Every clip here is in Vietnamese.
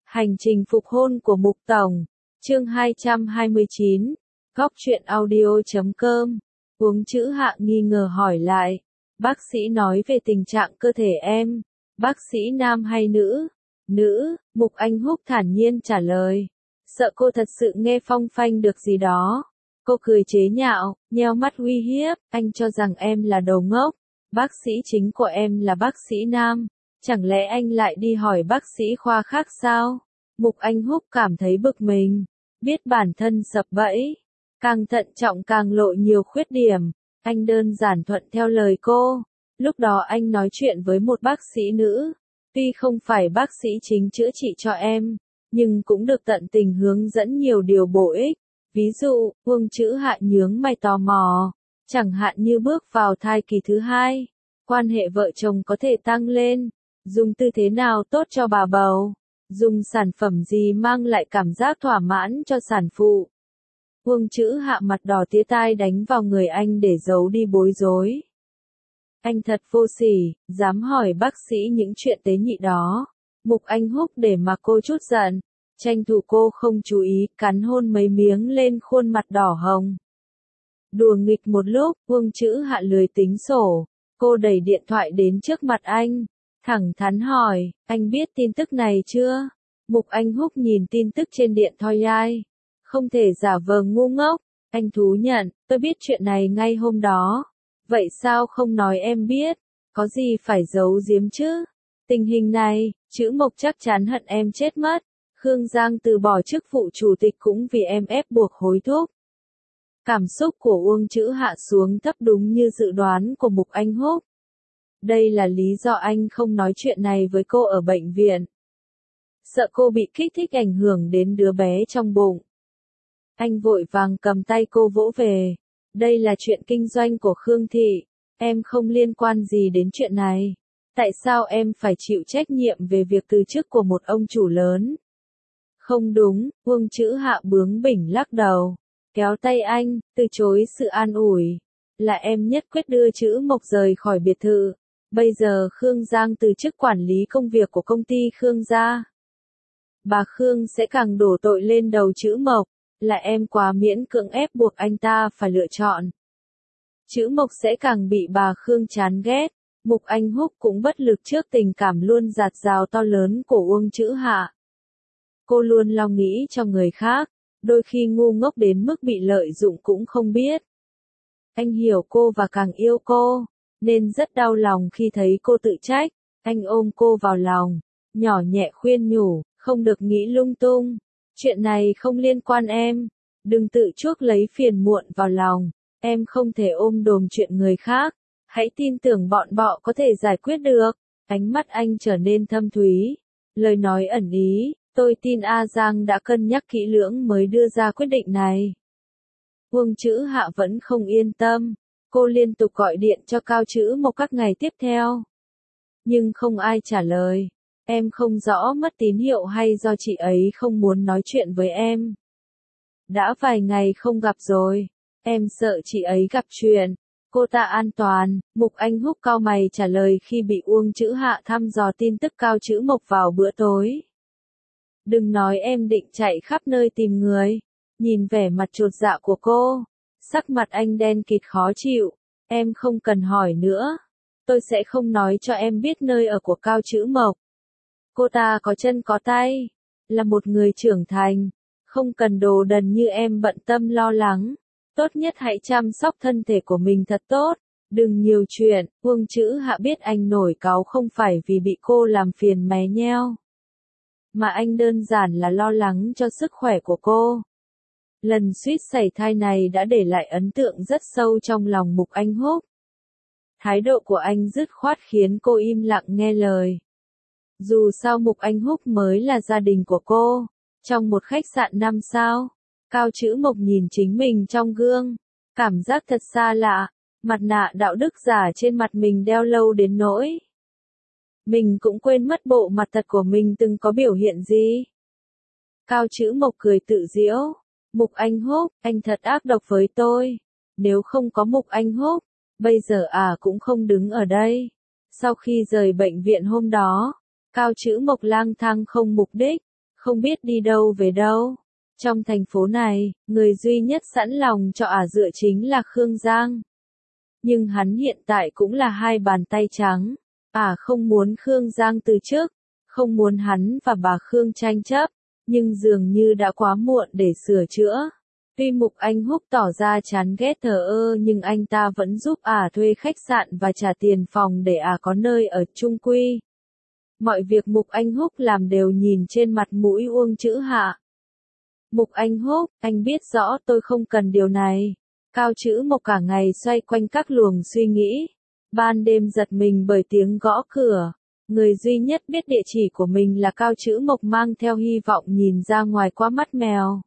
Hành trình phục hôn của Mục Tổng, chương 229, góc truyện audio.com. Uống chữ Hạ nghi ngờ hỏi lại, bác sĩ nói về tình trạng cơ thể em, bác sĩ nam hay nữ? Nữ, Mục Anh Húc thản nhiên trả lời, sợ cô thật sự nghe phong phanh được gì đó. Cô cười chế nhạo, nheo mắt uy hiếp, anh cho rằng em là đồ ngốc, bác sĩ chính của em là bác sĩ nam. Chẳng lẽ anh lại đi hỏi bác sĩ khoa khác sao? Mục Anh Húc cảm thấy bực mình, biết bản thân sập bẫy, càng thận trọng càng lộ nhiều khuyết điểm. Anh đơn giản thuận theo lời cô. Lúc đó anh nói chuyện với một bác sĩ nữ, tuy không phải bác sĩ chính chữa trị cho em, nhưng cũng được tận tình hướng dẫn nhiều điều bổ ích. Ví dụ, Uông Chữ Hạ nhướng mày tò mò, chẳng hạn như bước vào thai kỳ thứ 2, quan hệ vợ chồng có thể tăng lên. Dùng tư thế nào tốt cho bà bầu? Dùng sản phẩm gì mang lại cảm giác thỏa mãn cho sản phụ? Uông Chữ Hạ mặt đỏ tía tai đánh vào người anh để giấu đi bối rối. Anh thật vô sỉ, dám hỏi bác sĩ những chuyện tế nhị đó. Mục Anh Húc để mà cô chút giận, tranh thủ cô không chú ý, cắn hôn mấy miếng lên khuôn mặt đỏ hồng. Đùa nghịch một lúc, Uông Chữ Hạ lười tính sổ, cô đẩy điện thoại đến trước mặt anh. Thẳng thắn hỏi, anh biết tin tức này chưa? Mục Anh Húc nhìn tin tức trên điện thoại ai. Không thể giả vờ ngu ngốc. Anh thú nhận, tôi biết chuyện này ngay hôm đó. Vậy sao không nói em biết? Có gì phải giấu giếm chứ? Tình hình này, Chữ Mộc chắc chắn hận em chết mất. Khương Giang từ bỏ chức vụ chủ tịch cũng vì em ép buộc hối thúc. Cảm xúc của Uông Chữ Hạ xuống thấp đúng như dự đoán của Mục Anh Húc. Đây là lý do anh không nói chuyện này với cô ở bệnh viện. Sợ cô bị kích thích ảnh hưởng đến đứa bé trong bụng. Anh vội vàng cầm tay cô vỗ về. Đây là chuyện kinh doanh của Khương Thị. Em không liên quan gì đến chuyện này. Tại sao em phải chịu trách nhiệm về việc từ chức của một ông chủ lớn? Không đúng, Uông Chữ Hạ bướng bỉnh lắc đầu. Kéo tay anh, từ chối sự an ủi. Là em nhất quyết đưa Chữ Mộc rời khỏi biệt thự. Bây giờ Khương Giang từ chức quản lý công việc của công ty Khương gia. Bà Khương sẽ càng đổ tội lên đầu Chữ Mộc, là em quá miễn cưỡng ép buộc anh ta phải lựa chọn. Chữ Mộc sẽ càng bị bà Khương chán ghét. Mục Anh Húc cũng bất lực trước tình cảm luôn dạt dào to lớn của Uông Chữ Hạ. Cô luôn lo nghĩ cho người khác, đôi khi ngu ngốc đến mức bị lợi dụng cũng không biết. Anh hiểu cô và càng yêu cô, nên rất đau lòng khi thấy cô tự trách. Anh ôm cô vào lòng, nhỏ nhẹ khuyên nhủ, không được nghĩ lung tung. Chuyện này không liên quan em, đừng tự chuốc lấy phiền muộn vào lòng. Em không thể ôm đồm chuyện người khác, hãy tin tưởng bọn họ có thể giải quyết được. Ánh mắt anh trở nên thâm thúy, lời nói ẩn ý, tôi tin A Giang đã cân nhắc kỹ lưỡng mới đưa ra quyết định này. Uông Chữ Hạ vẫn không yên tâm. Cô liên tục gọi điện cho Cao Chữ Mộc các ngày tiếp theo. Nhưng không ai trả lời. Em không rõ mất tín hiệu hay do chị ấy không muốn nói chuyện với em. Đã vài ngày không gặp rồi. Em sợ chị ấy gặp chuyện. Cô ta an toàn. Mục Anh Húc cau mày trả lời khi bị Uông Chữ Hạ thăm dò tin tức Cao Chữ Mộc vào bữa tối. Đừng nói em định chạy khắp nơi tìm người. Nhìn vẻ mặt chột dạ của cô, sắc mặt anh đen kịt khó chịu. Em không cần hỏi nữa. Tôi sẽ không nói cho em biết nơi ở của Cao Chữ Mộc. Cô ta có chân có tay, là một người trưởng thành, không cần đồ đần như em bận tâm lo lắng. Tốt nhất hãy chăm sóc thân thể của mình thật tốt, đừng nhiều chuyện. Uông Chữ Hạ biết anh nổi cáu không phải vì bị cô làm phiền mé nheo, mà anh đơn giản là lo lắng cho sức khỏe của cô. Lần suýt sảy thai này đã để lại ấn tượng rất sâu trong lòng Mục Anh Húc. Thái độ của anh dứt khoát khiến cô im lặng nghe lời. Dù sao Mục Anh Húc mới là gia đình của cô. Trong một khách sạn 5 sao, Cao Chữ Mộc nhìn chính mình trong gương. Cảm giác thật xa lạ, mặt nạ đạo đức giả trên mặt mình đeo lâu đến nỗi mình cũng quên mất bộ mặt thật của mình từng có biểu hiện gì. Cao Chữ Mộc cười tự giễu. Mục Anh Húc, anh thật ác độc với tôi. Nếu không có Mục Anh Húc, bây giờ cũng không đứng ở đây. Sau khi rời bệnh viện hôm đó, Cao Chữ Mộc lang thang không mục đích, không biết đi đâu về đâu. Trong thành phố này, người duy nhất sẵn lòng cho dựa chính là Khương Giang. Nhưng hắn hiện tại cũng là hai bàn tay trắng. Không muốn Khương Giang từ chức, không muốn hắn và bà Khương tranh chấp, nhưng dường như đã quá muộn để sửa chữa. Tuy Mục Anh Húc tỏ ra chán ghét thờ ơ nhưng anh ta vẫn giúp thuê khách sạn và trả tiền phòng để có nơi ở chung quy. Mọi việc Mục Anh Húc làm đều nhìn trên mặt mũi Uông Chữ Hạ. Mục Anh Húc, anh biết rõ tôi không cần điều này. Cao Chữ Mộc cả ngày xoay quanh các luồng suy nghĩ. Ban đêm giật mình bởi tiếng gõ cửa. Người duy nhất biết địa chỉ của mình là Cao Chữ Mộc mang theo hy vọng nhìn ra ngoài qua mắt mèo.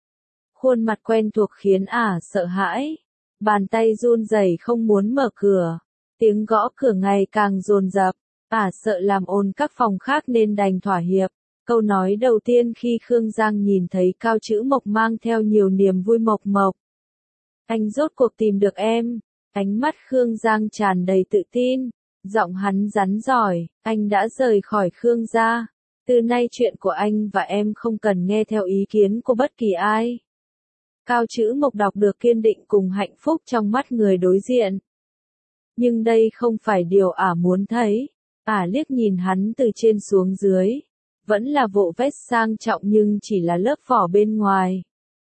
Khuôn mặt quen thuộc khiến sợ hãi. Bàn tay run rẩy không muốn mở cửa. Tiếng gõ cửa ngày càng dồn dập. Sợ làm ồn các phòng khác nên đành thỏa hiệp. Câu nói đầu tiên khi Khương Giang nhìn thấy Cao Chữ Mộc mang theo nhiều niềm vui mộc mộc. Anh rốt cuộc tìm được em. Ánh mắt Khương Giang tràn đầy tự tin. Giọng hắn rắn giỏi, anh đã rời khỏi Khương gia. Từ nay chuyện của anh và em không cần nghe theo ý kiến của bất kỳ ai. Cao Chữ Mộc đọc được kiên định cùng hạnh phúc trong mắt người đối diện. Nhưng đây không phải điều muốn thấy. Liếc nhìn hắn từ trên xuống dưới. Vẫn là bộ vest sang trọng nhưng chỉ là lớp vỏ bên ngoài.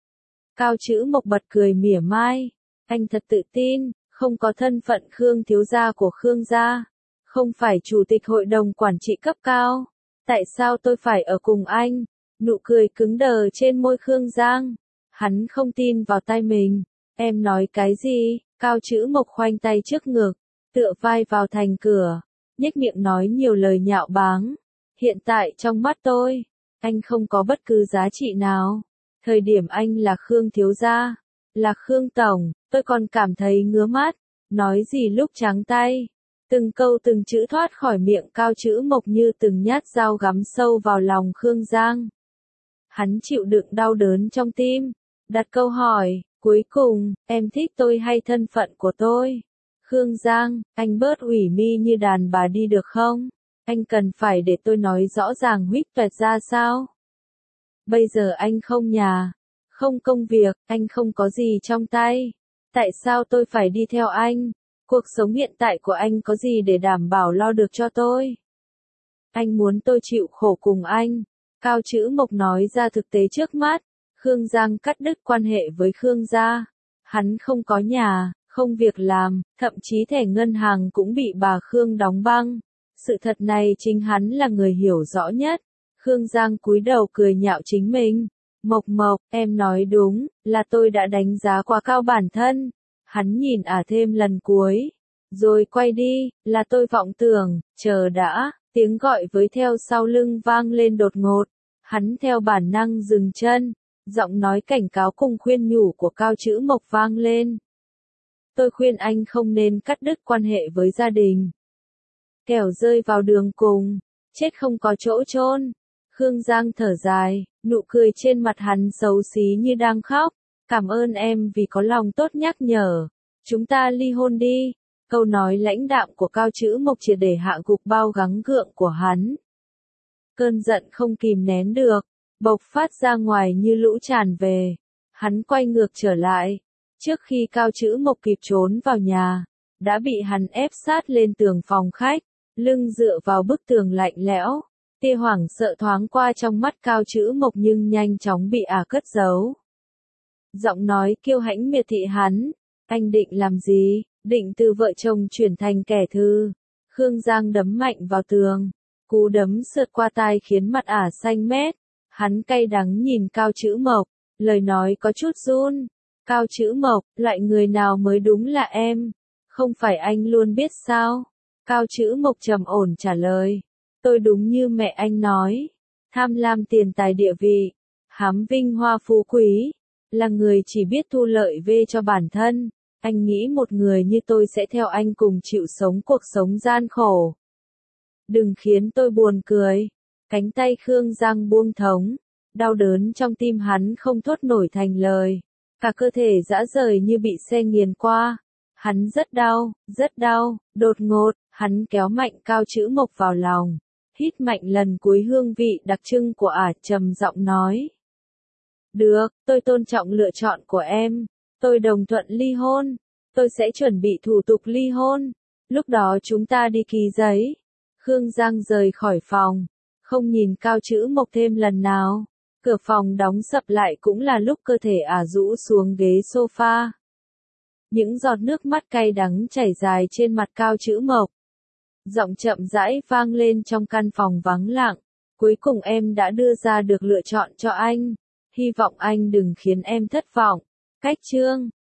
Cao Chữ Mộc bật cười mỉa mai. Anh thật tự tin, không có thân phận Khương thiếu gia của Khương gia. Không phải chủ tịch hội đồng quản trị cấp cao. Tại sao tôi phải ở cùng anh? Nụ cười cứng đờ trên môi Khương Giang. Hắn không tin vào tai mình. Em nói cái gì? Cao Chữ Mộc khoanh tay trước ngực, tựa vai vào thành cửa, nhếch miệng nói nhiều lời nhạo báng. Hiện tại trong mắt tôi, anh không có bất cứ giá trị nào. Thời điểm anh là Khương thiếu gia, là Khương tổng, tôi còn cảm thấy ngứa mắt. Nói gì lúc trắng tay. Từng câu từng chữ thoát khỏi miệng Cao Chữ Mộc như từng nhát dao gắm sâu vào lòng Khương Giang. Hắn chịu đựng đau đớn trong tim, đặt câu hỏi, cuối cùng, em thích tôi hay thân phận của tôi? Khương Giang, anh bớt ủy mi như đàn bà đi được không? Anh cần phải để tôi nói rõ ràng huýt toẹt ra sao? Bây giờ anh không nhà, không công việc, anh không có gì trong tay. Tại sao tôi phải đi theo anh? Cuộc sống hiện tại của anh có gì để đảm bảo lo được cho tôi? Anh muốn tôi chịu khổ cùng anh. Cao Chữ Mộc nói ra thực tế trước mắt. Khương Giang cắt đứt quan hệ với Khương gia. Hắn không có nhà, không việc làm, thậm chí thẻ ngân hàng cũng bị bà Khương đóng băng. Sự thật này chính hắn là người hiểu rõ nhất. Khương Giang cúi đầu cười nhạo chính mình. Mộc Mộc, em nói đúng, là tôi đã đánh giá quá cao bản thân. Hắn nhìn thêm lần cuối, rồi quay đi, là tôi vọng tưởng, chờ đã, tiếng gọi với theo sau lưng vang lên đột ngột. Hắn theo bản năng dừng chân, giọng nói cảnh cáo cùng khuyên nhủ của Cao Chữ Mộc vang lên. Tôi khuyên anh không nên cắt đứt quan hệ với gia đình. Kẻo rơi vào đường cùng, chết không có chỗ chôn. Khương Giang thở dài, nụ cười trên mặt hắn xấu xí như đang khóc. Cảm ơn em vì có lòng tốt nhắc nhở. Chúng ta ly hôn đi. Câu nói lãnh đạm của Cao Chữ Mộc triệt để hạ gục bao gắng gượng của hắn. Cơn giận không kìm nén được, bộc phát ra ngoài như lũ tràn về. Hắn quay ngược trở lại. Trước khi Cao Chữ Mộc kịp trốn vào nhà, đã bị hắn ép sát lên tường phòng khách, lưng dựa vào bức tường lạnh lẽo. Tia hoảng sợ thoáng qua trong mắt Cao Chữ Mộc nhưng nhanh chóng bị cất giấu. Giọng nói kiêu hãnh miệt thị hắn. Anh định làm gì? Định từ vợ chồng chuyển thành kẻ thù. Khương Giang đấm mạnh vào tường. Cú đấm sượt qua tai khiến mặt xanh mét. Hắn cay đắng nhìn Cao Chữ Mộc. Lời nói có chút run. Cao Chữ Mộc, loại người nào mới đúng là em? Không phải anh luôn biết sao? Cao Chữ Mộc trầm ổn trả lời. Tôi đúng như mẹ anh nói. Tham lam tiền tài địa vị. Hám vinh hoa phú quý. Là người chỉ biết thu lợi về cho bản thân. Anh nghĩ một người như tôi sẽ theo anh cùng chịu sống cuộc sống gian khổ. Đừng khiến tôi buồn cười. Cánh tay Khương Giang buông thõng. Đau đớn trong tim hắn không thốt nổi thành lời. Cả cơ thể rã rời như bị xe nghiền qua. Hắn rất đau, đột ngột, hắn kéo mạnh Cao Chữ Mộc vào lòng. hít mạnh lần cuối hương vị đặc trưng của ả trầm giọng nói. Được, tôi tôn trọng lựa chọn của em. Tôi đồng thuận ly hôn. Tôi sẽ chuẩn bị thủ tục ly hôn. Lúc đó chúng ta đi ký giấy. Khương Giang rời khỏi phòng. Không nhìn Cao Chữ Mộc thêm lần nào. Cửa phòng đóng sập lại cũng là lúc cơ thể ả rũ xuống ghế sofa. Những giọt nước mắt cay đắng chảy dài trên mặt Cao Chữ Mộc. Giọng chậm rãi vang lên trong căn phòng vắng lặng. Cuối cùng em đã đưa ra được lựa chọn cho anh. Hy vọng anh đừng khiến em thất vọng. Cách chương